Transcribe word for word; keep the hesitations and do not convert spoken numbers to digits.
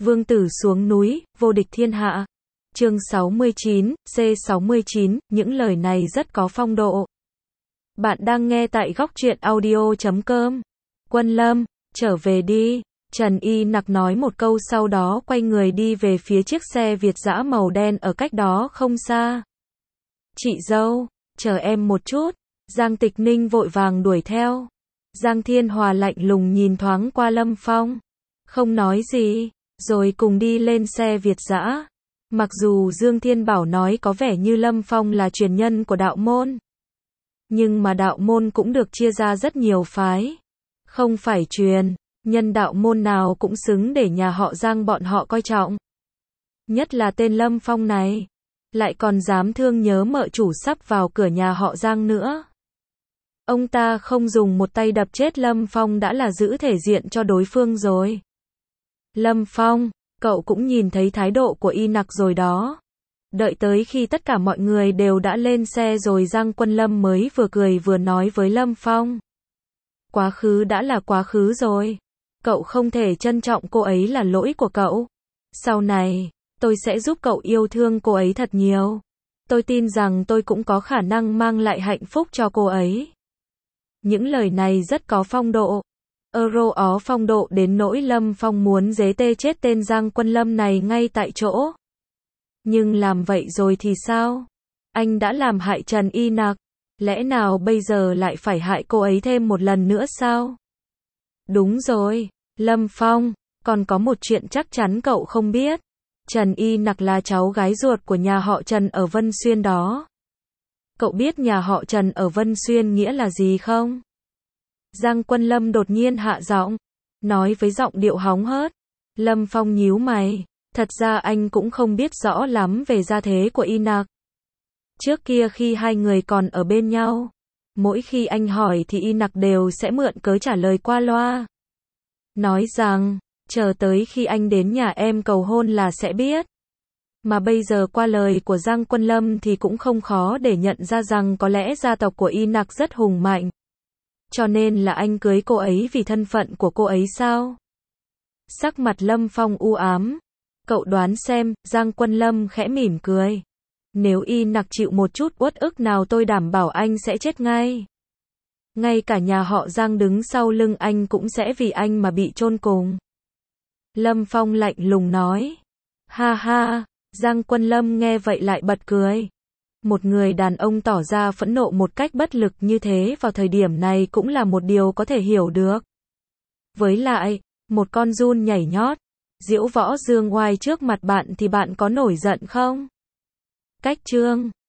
Vương tử xuống núi, vô địch thiên hạ. Chương sáu mươi chín, C sáu mươi chín, những lời này rất có phong độ. Bạn đang nghe tại góc truyện audio chấm com. Quân Lâm, trở về đi. Trần Y Nặc nói một câu sau đó quay người đi về phía chiếc xe Việt dã màu đen ở cách đó không xa. Chị dâu, chờ em một chút. Giang Tịch Ninh vội vàng đuổi theo. Giang Thiên Hòa lạnh lùng nhìn thoáng qua Lâm Phong. Không nói gì, rồi cùng đi lên xe Việt dã. Mặc dù Dương Thiên Bảo nói có vẻ như Lâm Phong là truyền nhân của đạo môn. Nhưng mà đạo môn cũng được chia ra rất nhiều phái. Không phải truyền nhân đạo môn nào cũng xứng để nhà họ Giang bọn họ coi trọng. Nhất là tên Lâm Phong này. Lại còn dám thương nhớ mợ chủ sắp vào cửa nhà họ Giang nữa. Ông ta không dùng một tay đập chết Lâm Phong đã là giữ thể diện cho đối phương rồi. Lâm Phong, cậu cũng nhìn thấy thái độ của Y Nặc rồi đó. Đợi tới khi tất cả mọi người đều đã lên xe rồi Giang Quân Lâm mới vừa cười vừa nói với Lâm Phong. Quá khứ đã là quá khứ rồi. Cậu không thể trân trọng cô ấy là lỗi của cậu. Sau này, tôi sẽ giúp cậu yêu thương cô ấy thật nhiều. Tôi tin rằng tôi cũng có khả năng mang lại hạnh phúc cho cô ấy. Những lời này rất có phong độ. Euro ó phong độ đến nỗi Lâm Phong muốn giết tê chết tên Giang Quân Lâm này ngay tại chỗ. Nhưng làm vậy rồi thì sao? Anh đã làm hại Trần Y Nặc. Lẽ nào bây giờ lại phải hại cô ấy thêm một lần nữa sao? Đúng rồi, Lâm Phong, còn có một chuyện chắc chắn cậu không biết. Trần Y Nặc là cháu gái ruột của nhà họ Trần ở Vân Xuyên đó. Cậu biết nhà họ Trần ở Vân Xuyên nghĩa là gì không? Giang Quân Lâm đột nhiên hạ giọng, nói với giọng điệu hóng hớt. Lâm Phong nhíu mày, thật ra anh cũng không biết rõ lắm về gia thế của Y Nặc. Trước kia khi hai người còn ở bên nhau, mỗi khi anh hỏi thì Y Nặc đều sẽ mượn cớ trả lời qua loa. Nói rằng, chờ tới khi anh đến nhà em cầu hôn là sẽ biết. Mà bây giờ qua lời của Giang Quân Lâm thì cũng không khó để nhận ra rằng có lẽ gia tộc của Y Nặc rất hùng mạnh. Cho nên là anh cưới cô ấy vì thân phận của cô ấy sao? Sắc mặt Lâm Phong u ám. Cậu đoán xem, Giang Quân Lâm khẽ mỉm cười. Nếu Y Nặc chịu một chút uất ức nào tôi đảm bảo anh sẽ chết ngay. Ngay cả nhà họ Giang đứng sau lưng anh cũng sẽ vì anh mà bị chôn cùng. Lâm Phong lạnh lùng nói. Ha ha, Giang Quân Lâm nghe vậy lại bật cười. Một người đàn ông tỏ ra phẫn nộ một cách bất lực như thế vào thời điểm này cũng là một điều có thể hiểu được. Với lại, một con giun nhảy nhót, diễu võ dương oai trước mặt bạn thì bạn có nổi giận không? Cách chương